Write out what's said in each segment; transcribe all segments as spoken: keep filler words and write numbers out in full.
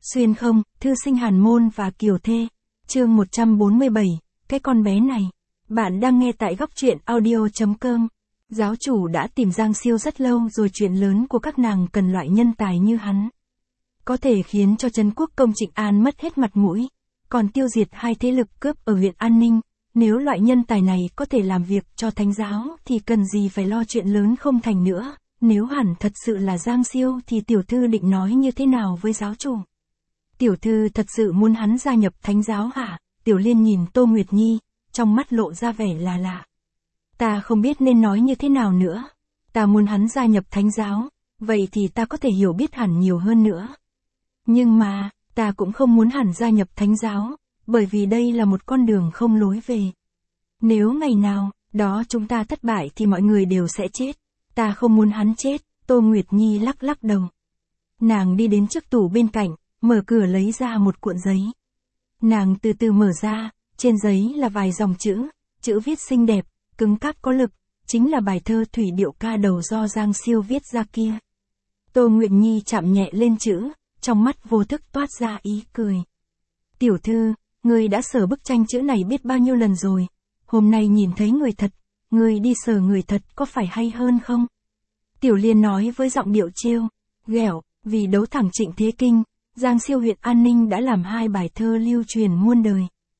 Xuyên không, thư sinh Hàn Môn và Kiều Thê. Chương một trăm bốn mươi bảy, cái con bé này. Bạn đang nghe tại góc truyện audio.com. Giáo chủ đã tìm Giang Siêu rất lâu rồi, chuyện lớn của các nàng cần loại nhân tài như hắn. Có thể khiến cho Trấn Quốc công Trịnh An mất hết mặt mũi, còn tiêu diệt hai thế lực cướp ở huyện An Ninh. Nếu loại nhân tài này có thể làm việc cho thánh giáo thì cần gì phải lo chuyện lớn không thành nữa. Nếu hẳn thật sự là Giang Siêu thì tiểu thư định nói như thế nào với giáo chủ? Tiểu thư thật sự muốn hắn gia nhập thánh giáo hả? Tiểu Liên nhìn Tô Nguyệt Nhi, trong mắt lộ ra vẻ là lạ. Ta không biết nên nói như thế nào nữa. Ta muốn hắn gia nhập thánh giáo, vậy thì ta có thể hiểu biết hẳn nhiều hơn nữa. Nhưng mà, ta cũng không muốn hẳn gia nhập thánh giáo, bởi vì đây là một con đường không lối về. Nếu ngày nào, đó chúng ta thất bại thì mọi người đều sẽ chết. Ta không muốn hắn chết, Tô Nguyệt Nhi lắc lắc đầu. Nàng đi đến trước tủ bên cạnh, mở cửa lấy ra một cuộn giấy. Nàng từ từ mở ra, trên giấy là vài dòng chữ, chữ viết xinh đẹp, cứng cáp có lực, chính là bài thơ Thủy Điệu Ca Đầu do Giang Siêu viết ra kia. Tô Nguyệt Nhi chạm nhẹ lên chữ, trong mắt vô thức toát ra ý cười. Tiểu thư, ngươi đã sờ bức tranh chữ này biết bao nhiêu lần rồi, hôm nay nhìn thấy người thật, ngươi đi sờ người thật có phải hay hơn không? Tiểu Liên nói với giọng điệu trêu, ghẹo, vì đấu thẳng Trịnh Thế Kinh, Giang Siêu huyện An Ninh đã làm hai bài thơ lưu truyền muôn đời.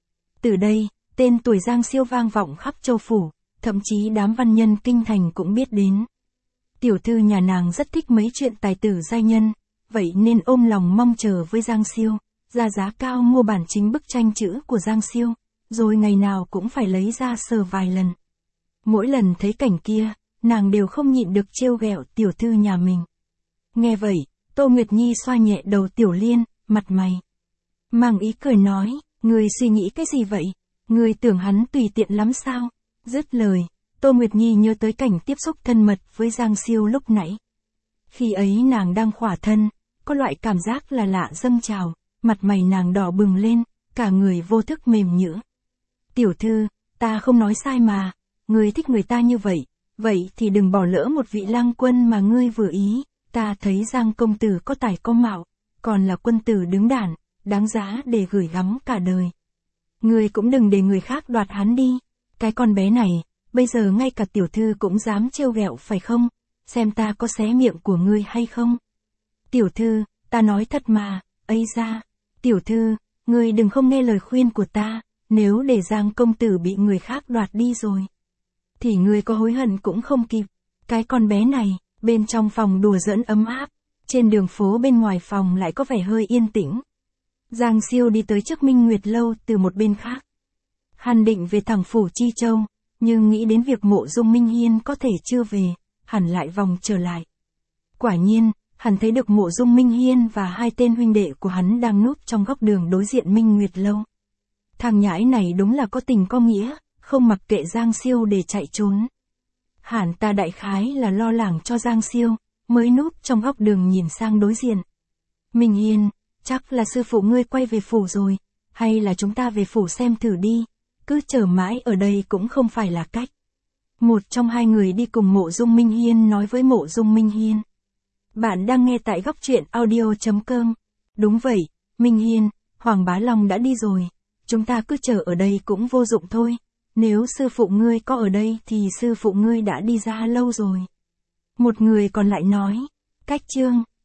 Từ đây, tên tuổi Giang Siêu vang vọng khắp châu phủ, thậm chí đám văn nhân kinh thành cũng biết đến. Tiểu thư nhà nàng rất thích mấy chuyện tài tử giai nhân, vậy nên ôm lòng mong chờ với Giang Siêu, ra giá cao mua bản chính bức tranh chữ của Giang Siêu, rồi ngày nào cũng phải lấy ra sờ vài lần. Mỗi lần thấy cảnh kia, nàng đều không nhịn được trêu ghẹo tiểu thư nhà mình. Nghe vậy, Tô Nguyệt Nhi xoa nhẹ đầu Tiểu Liên, mặt mày mang ý cười nói, ngươi suy nghĩ cái gì vậy? Ngươi tưởng hắn tùy tiện lắm sao? Dứt lời, Tô Nguyệt Nhi nhớ tới cảnh tiếp xúc thân mật với Giang Siêu lúc nãy. Khi ấy nàng đang khỏa thân, có loại cảm giác là lạ dâng trào, mặt mày nàng đỏ bừng lên, cả người vô thức mềm nhũn. Tiểu thư, ta không nói sai mà, ngươi thích người ta như vậy, vậy thì đừng bỏ lỡ một vị lang quân mà ngươi vừa ý. Ta thấy Giang công tử có tài có mạo, còn là quân tử đứng đắn, đáng giá để gửi gắm cả đời. Ngươi cũng đừng để người khác đoạt hắn đi. Cái con bé này, bây giờ ngay cả tiểu thư cũng dám trêu ghẹo phải không? Xem ta có xé miệng của ngươi hay không? Tiểu thư, ta nói thật mà, ấy ra. Tiểu thư, ngươi đừng không nghe lời khuyên của ta, nếu để Giang công tử bị người khác đoạt đi rồi, thì ngươi có hối hận cũng không kịp. Cái con bé này. Bên trong phòng đùa giỡn ấm áp, trên đường phố bên ngoài phòng lại có vẻ hơi yên tĩnh. Giang Siêu đi tới trước Minh Nguyệt Lâu từ một bên khác. Hắn định về thẳng phủ Chi Châu, nhưng nghĩ đến việc Mộ Dung Minh Hiên có thể chưa về, hắn lại vòng trở lại. Quả nhiên, hắn thấy được Mộ Dung Minh Hiên và hai tên huynh đệ của hắn đang núp trong góc đường đối diện Minh Nguyệt Lâu. Thằng nhãi này đúng là có tình có nghĩa, không mặc kệ Giang Siêu để chạy trốn. Hẳn ta đại khái là lo lắng cho Giang Siêu, mới núp trong góc đường nhìn sang đối diện. Minh Hiên, chắc là sư phụ ngươi quay về phủ rồi, hay là chúng ta về phủ xem thử đi, cứ chờ mãi ở đây cũng không phải là cách. Một trong hai người đi cùng Mộ Dung Minh Hiên nói với Mộ Dung Minh Hiên. Bạn đang nghe tại góc truyện audio.com. Đúng vậy, Minh Hiên, Hoàng Bá Long đã đi rồi, chúng ta cứ chờ ở đây cũng vô dụng thôi. Nếu sư phụ ngươi có ở đây thì sư phụ ngươi đã đi ra lâu rồi. Một người còn lại nói, cách chương.